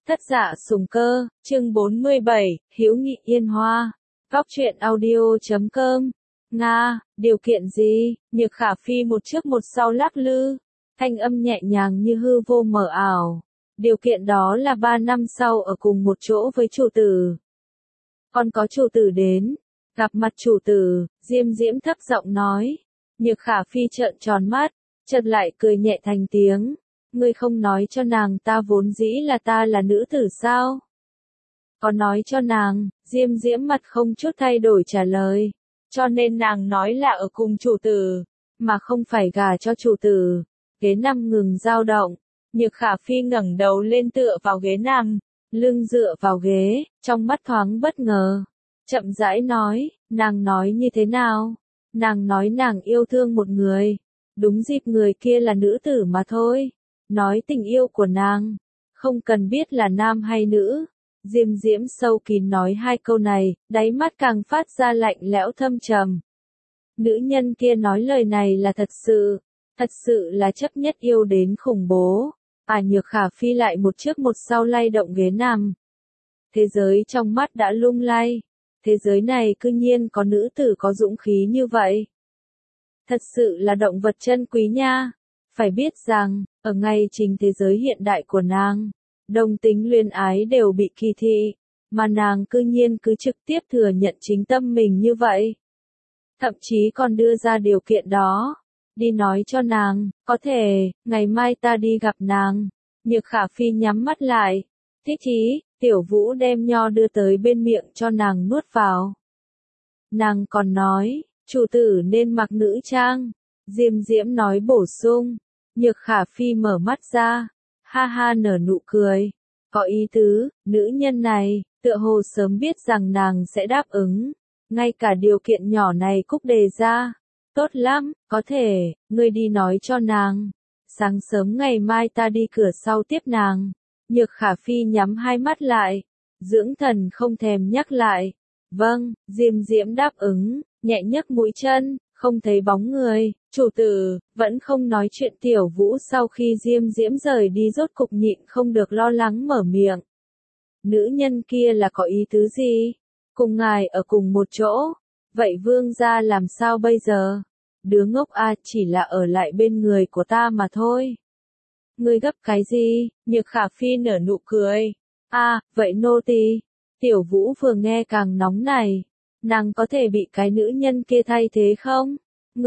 Thất Dạ Sùng Cơ, chương 47, Hữu Nghị Yên Hoa. Góc truyện audio.com. Nga, điều kiện gì? Nhược Khả Phi một trước một sau lắc lư, thanh âm nhẹ nhàng như hư vô mờ ảo. Điều kiện đó là 3 năm sau ở cùng một chỗ với chủ tử. Còn có chủ tử đến, gặp mặt chủ tử, Diêm Diễm thấp giọng nói. Nhược Khả Phi trợn tròn mắt, chợt lại cười nhẹ thành tiếng. Ngươi không nói cho nàng ta vốn dĩ là ta là nữ tử sao? Có nói cho nàng, Diêm Diễm mặt không chút thay đổi trả lời. Cho nên nàng nói là ở cùng chủ tử, mà không phải gả cho chủ tử. Ghế nằm ngừng dao động, Nhược Khả Phi ngẩng đầu lên tựa vào ghế nằm, lưng dựa vào ghế, trong mắt thoáng bất ngờ. Chậm rãi nói, nàng nói như thế nào? Nàng nói nàng yêu thương một người, đúng dịp người kia là nữ tử mà thôi. Nói tình yêu của nàng, không cần biết là nam hay nữ. Diêm Diễm sâu kín nói hai câu này, đáy mắt càng phát ra lạnh lẽo thâm trầm. Nữ nhân kia nói lời này là thật sự là chấp nhất yêu đến khủng bố. Nhược Khả Phi lại một trước một sau lay động ghế nằm. Thế giới trong mắt đã lung lay. Thế giới này cư nhiên có nữ tử có dũng khí như vậy. Thật sự là động vật chân quý nha. Phải biết rằng, ở ngay chính thế giới hiện đại của nàng, đồng tính luyến ái đều bị kỳ thị, mà nàng cư nhiên cứ trực tiếp thừa nhận chính tâm mình như vậy. Thậm chí còn đưa ra điều kiện đó, đi nói cho nàng, có thể, ngày mai ta đi gặp nàng. Nhược Khả Phi nhắm mắt lại, thích chí, Tiểu Vũ đem nho đưa tới bên miệng cho nàng nuốt vào. Nàng còn nói, chủ tử nên mặc nữ trang, Diêm Diễm nói bổ sung. Nhược Khả Phi mở mắt ra, ha ha nở nụ cười, có ý tứ, nữ nhân này, tựa hồ sớm biết rằng nàng sẽ đáp ứng, ngay cả điều kiện nhỏ này cũng đề ra, tốt lắm, có thể, ngươi đi nói cho nàng, sáng sớm ngày mai ta đi cửa sau tiếp nàng. Nhược Khả Phi nhắm hai mắt lại, dưỡng thần không thèm nhắc lại, vâng, Diêm Diễm đáp ứng, nhẹ nhấc mũi chân. Không thấy bóng người, chủ tử, vẫn không nói chuyện. Tiểu Vũ sau khi Diêm Diễm rời đi rốt cục nhịn không được lo lắng mở miệng. Nữ nhân kia là có ý tứ gì? Cùng ngài ở cùng một chỗ, vậy vương gia làm sao bây giờ? Đứa ngốc chỉ là ở lại bên người của ta mà thôi. Ngươi gấp cái gì? Nhược Khả Phi nở nụ cười. Vậy nô tỳ. Tiểu Vũ vừa nghe càng nóng này. Nàng có thể bị cái nữ nhân kia thay thế không?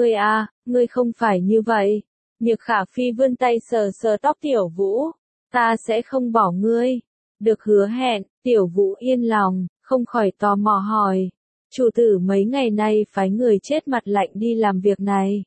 Ngươi không phải như vậy. Nhược Khả Phi vươn tay sờ sờ tóc Tiểu Vũ. Ta sẽ không bỏ ngươi. Được hứa hẹn, Tiểu Vũ yên lòng, không khỏi tò mò hỏi. Chủ tử mấy ngày nay phái người chết mặt lạnh đi làm việc này.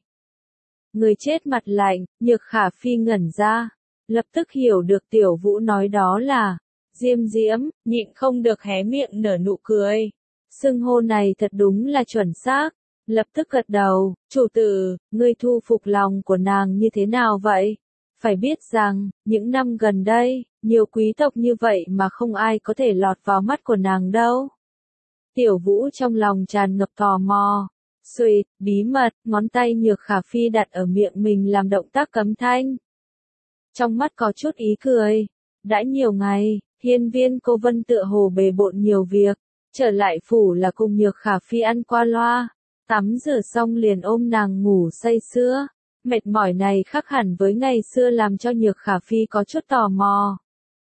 Người chết mặt lạnh, Nhược Khả Phi ngẩn ra. Lập tức hiểu được Tiểu Vũ nói đó là Diêm Diễm, nhịn không được hé miệng nở nụ cười. Xưng hô này thật đúng là chuẩn xác. Lập tức gật đầu, chủ tử, ngươi thu phục lòng của nàng như thế nào vậy? Phải biết rằng, những năm gần đây, nhiều quý tộc như vậy mà không ai có thể lọt vào mắt của nàng đâu. Tiểu Vũ trong lòng tràn ngập tò mò. Xuỵt, bí mật, ngón tay Nhược Khả Phi đặt ở miệng mình làm động tác cấm thanh. Trong mắt có chút ý cười. Đã nhiều ngày, Hiên Viên Cô Vân tựa hồ bề bộn nhiều việc. Trở lại phủ là cùng Nhược Khả Phi ăn qua loa, tắm rửa xong liền ôm nàng ngủ say sưa. Mệt mỏi này khác hẳn với ngày xưa làm cho Nhược Khả Phi có chút tò mò.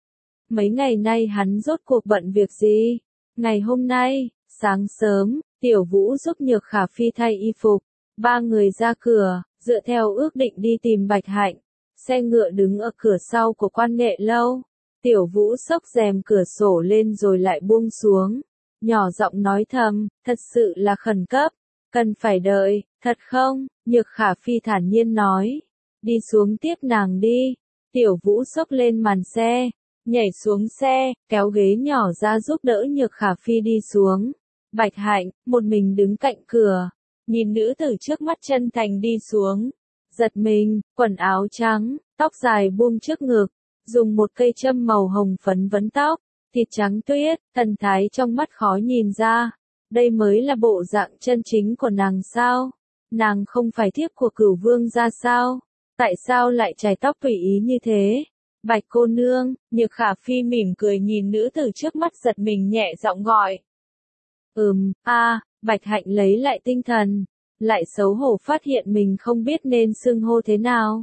Mấy ngày nay hắn rốt cuộc bận việc gì? Ngày hôm nay, sáng sớm, Tiểu Vũ giúp Nhược Khả Phi thay y phục. Ba người ra cửa, dựa theo ước định đi tìm Bạch Hạnh. Xe ngựa đứng ở cửa sau của Quan Nghệ Lâu. Tiểu Vũ xốc rèm cửa sổ lên rồi lại buông xuống. Nhỏ giọng nói thầm, thật sự là khẩn cấp, cần phải đợi, thật không? Nhược Khả Phi thản nhiên nói, đi xuống tiếp nàng đi. Tiểu Vũ xốc lên màn xe, nhảy xuống xe, kéo ghế nhỏ ra giúp đỡ Nhược Khả Phi đi xuống. Bạch Hạnh, một mình đứng cạnh cửa, nhìn nữ tử trước mắt chân thành đi xuống. Giật mình, quần áo trắng, tóc dài buông trước ngực, dùng một cây châm màu hồng phấn vấn tóc. Thịt trắng tuyết, thần thái trong mắt khó nhìn ra. Đây mới là bộ dạng chân chính của nàng sao? Nàng không phải thiếp của Cửu Vương gia sao? Tại sao lại chải tóc tùy ý như thế? Bạch cô nương, Nhược Khả Phi mỉm cười nhìn nữ tử trước mắt giật mình nhẹ giọng gọi. Bạch Hạnh lấy lại tinh thần, lại xấu hổ phát hiện mình không biết nên xưng hô thế nào.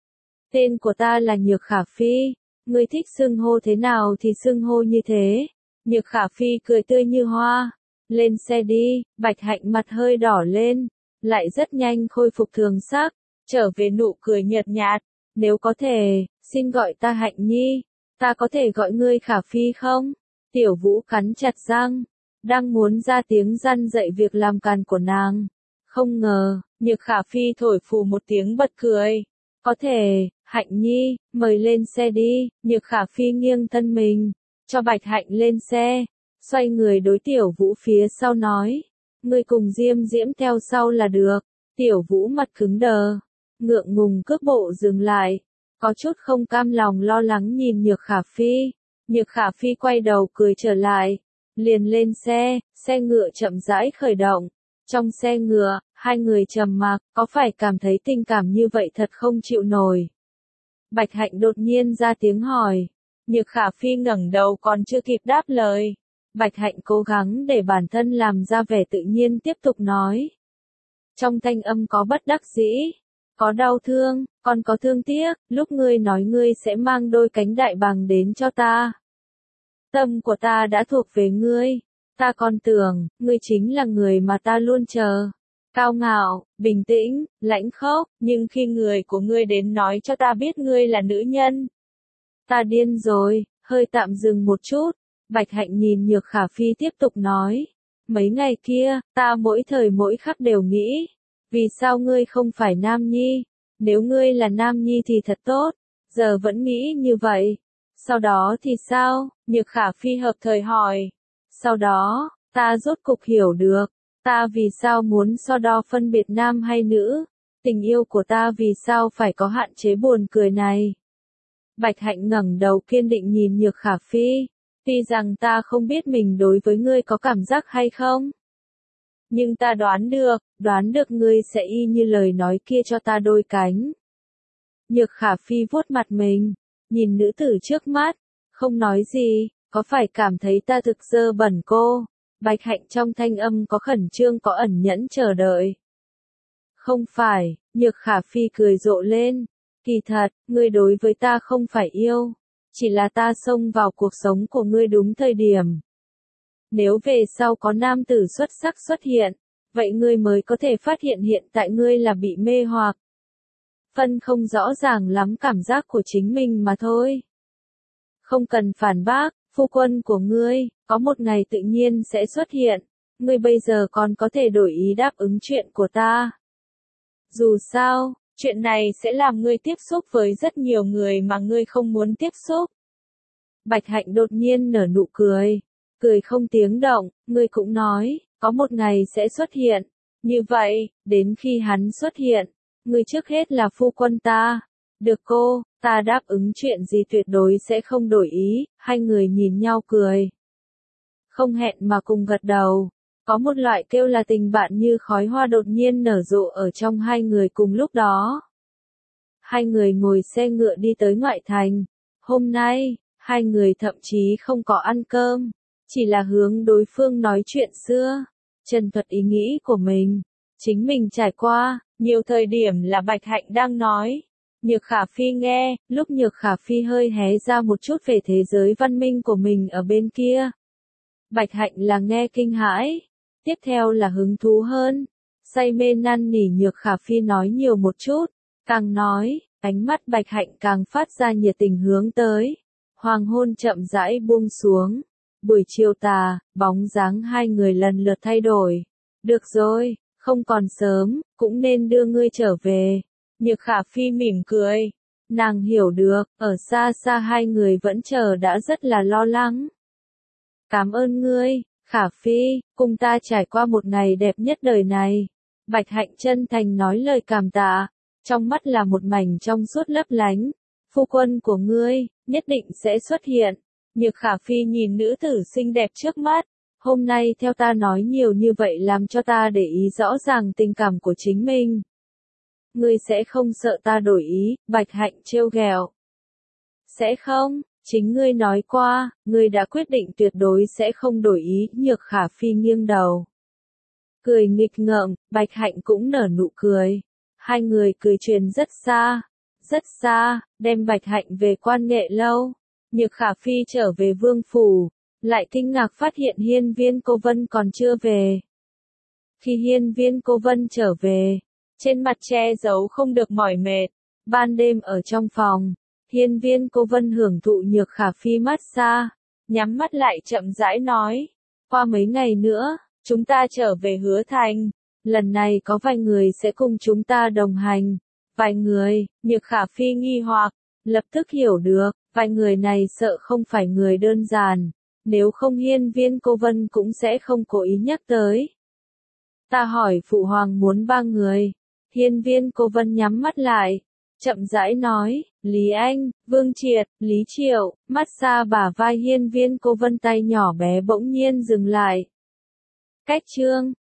Tên của ta là Nhược Khả Phi, ngươi thích xưng hô thế nào thì xưng hô như thế. Nhược Khả Phi cười tươi như hoa. Lên xe đi, Bạch Hạnh mặt hơi đỏ lên, lại rất nhanh khôi phục thường sắc, trở về nụ cười nhợt nhạt. Nếu có thể, xin gọi ta Hạnh Nhi, ta có thể gọi ngươi Khả Phi không? Tiểu Vũ cắn chặt răng, đang muốn ra tiếng răn dạy việc làm càn của nàng. Không ngờ, Nhược Khả Phi thổi phù một tiếng bật cười. Có thể, Hạnh Nhi, mời lên xe đi. Nhược Khả Phi nghiêng thân mình, cho Bạch Hạnh lên xe, xoay người đối Tiểu Vũ phía sau nói. Ngươi cùng Diêm Diễm theo sau là được. Tiểu Vũ mặt cứng đờ, ngượng ngùng cước bộ dừng lại, có chút không cam lòng lo lắng nhìn Nhược Khả Phi. Nhược Khả Phi quay đầu cười trở lại, liền lên xe, xe ngựa chậm rãi khởi động. Trong xe ngựa, hai người trầm mặc, có phải cảm thấy tình cảm như vậy thật không chịu nổi. Bạch Hạnh đột nhiên ra tiếng hỏi. Nhược Khả Phi ngẩng đầu còn chưa kịp đáp lời. Bạch Hạnh cố gắng để bản thân làm ra vẻ tự nhiên tiếp tục nói. Trong thanh âm có bất đắc dĩ, có đau thương, còn có thương tiếc, lúc ngươi nói ngươi sẽ mang đôi cánh đại bàng đến cho ta. Tâm của ta đã thuộc về ngươi, ta còn tưởng, ngươi chính là người mà ta luôn chờ. Cao ngạo, bình tĩnh, lãnh khốc, nhưng khi người của ngươi đến nói cho ta biết ngươi là nữ nhân. Ta điên rồi, hơi tạm dừng một chút, Bạch Hạnh nhìn Nhược Khả Phi tiếp tục nói. Mấy ngày kia, ta mỗi thời mỗi khắc đều nghĩ, vì sao ngươi không phải nam nhi? Nếu ngươi là nam nhi thì thật tốt, giờ vẫn nghĩ như vậy. Sau đó thì sao? Nhược Khả Phi hợp thời hỏi. Sau đó, ta rốt cục hiểu được, ta vì sao muốn so đo phân biệt nam hay nữ, tình yêu của ta vì sao phải có hạn chế buồn cười này. Bạch Hạnh ngẩng đầu kiên định nhìn Nhược Khả Phi, tuy rằng ta không biết mình đối với ngươi có cảm giác hay không. Nhưng ta đoán được ngươi sẽ y như lời nói kia cho ta đôi cánh. Nhược Khả Phi vuốt mặt mình, nhìn nữ tử trước mắt, không nói gì, có phải cảm thấy ta thực dơ bẩn cô? Bạch Hạnh trong thanh âm có khẩn trương có ẩn nhẫn chờ đợi. Không phải, Nhược Khả Phi cười rộ lên, kỳ thật, ngươi đối với ta không phải yêu, chỉ là ta xông vào cuộc sống của ngươi đúng thời điểm. Nếu về sau có nam tử xuất sắc xuất hiện, vậy ngươi mới có thể phát hiện hiện tại ngươi là bị mê hoặc. Phân không rõ ràng lắm cảm giác của chính mình mà thôi. Không cần phản bác, phu quân của ngươi, có một ngày tự nhiên sẽ xuất hiện, ngươi bây giờ còn có thể đổi ý đáp ứng chuyện của ta. Dù sao, chuyện này sẽ làm ngươi tiếp xúc với rất nhiều người mà ngươi không muốn tiếp xúc. Bạch Hạnh đột nhiên nở nụ cười, cười không tiếng động, ngươi cũng nói, có một ngày sẽ xuất hiện. Như vậy, đến khi hắn xuất hiện, ngươi trước hết là phu quân ta. Được cô, ta đáp ứng chuyện gì tuyệt đối sẽ không đổi ý. Hai người nhìn nhau cười, không hẹn mà cùng gật đầu. Có một loại kêu là tình bạn như khói hoa đột nhiên nở rộ ở trong hai người cùng lúc đó. Hai người ngồi xe ngựa đi tới ngoại thành. Hôm nay, hai người thậm chí không có ăn cơm, chỉ là hướng đối phương nói chuyện xưa, trần thuật ý nghĩ của mình, chính mình trải qua. Nhiều thời điểm là Bạch Hạnh đang nói, Nhược Khả Phi nghe, lúc Nhược Khả Phi hơi hé ra một chút về thế giới văn minh của mình ở bên kia. Bạch Hạnh là nghe kinh hãi, tiếp theo là hứng thú hơn, say mê năn nỉ Nhược Khả Phi nói nhiều một chút, càng nói, ánh mắt Bạch Hạnh càng phát ra nhiệt tình hướng tới. Hoàng hôn chậm rãi buông xuống, buổi chiều tà, bóng dáng hai người lần lượt thay đổi. Được rồi, không còn sớm, cũng nên đưa ngươi trở về. Nhược Khả Phi mỉm cười, nàng hiểu được, ở xa xa hai người vẫn chờ đã rất là lo lắng. Cảm ơn ngươi, Khả Phi, cùng ta trải qua một ngày đẹp nhất đời này. Bạch Hạnh chân thành nói lời cảm tạ, trong mắt là một mảnh trong suốt lấp lánh. Phu quân của ngươi, nhất định sẽ xuất hiện. Nhược Khả Phi nhìn nữ tử xinh đẹp trước mắt. Hôm nay theo ta nói nhiều như vậy làm cho ta để ý rõ ràng tình cảm của chính mình. Ngươi sẽ không sợ ta đổi ý, Bạch Hạnh trêu ghẹo. Sẽ không, chính ngươi nói qua, ngươi đã quyết định tuyệt đối sẽ không đổi ý, Nhược Khả Phi nghiêng đầu. Cười nghịch ngợm, Bạch Hạnh cũng nở nụ cười. Hai người cười truyền rất xa, đem Bạch Hạnh về Quan Nghệ lâu. Nhược Khả Phi trở về vương phủ, lại kinh ngạc phát hiện Hiên Viên Cô Vân còn chưa về. Khi Hiên Viên Cô Vân trở về, trên mặt che giấu không được mỏi mệt. Ban đêm ở trong phòng, Hiên Viên Cô Vân hưởng thụ Nhược Khả Phi massage, nhắm mắt lại chậm rãi nói, qua mấy ngày nữa, chúng ta trở về Hứa Thành, lần này có vài người sẽ cùng chúng ta đồng hành. Vài người, Nhược Khả Phi nghi hoặc, lập tức hiểu được, vài người này sợ không phải người đơn giản, nếu không Hiên Viên Cô Vân cũng sẽ không cố ý nhắc tới. Ta hỏi Phụ Hoàng muốn 3 người. Hiên Viên Cô Vân nhắm mắt lại, chậm rãi nói, Lý Anh, Vương Triệt, Lý Triệu, massage bả vai Hiên Viên Cô Vân tay nhỏ bé bỗng nhiên dừng lại. Cách chương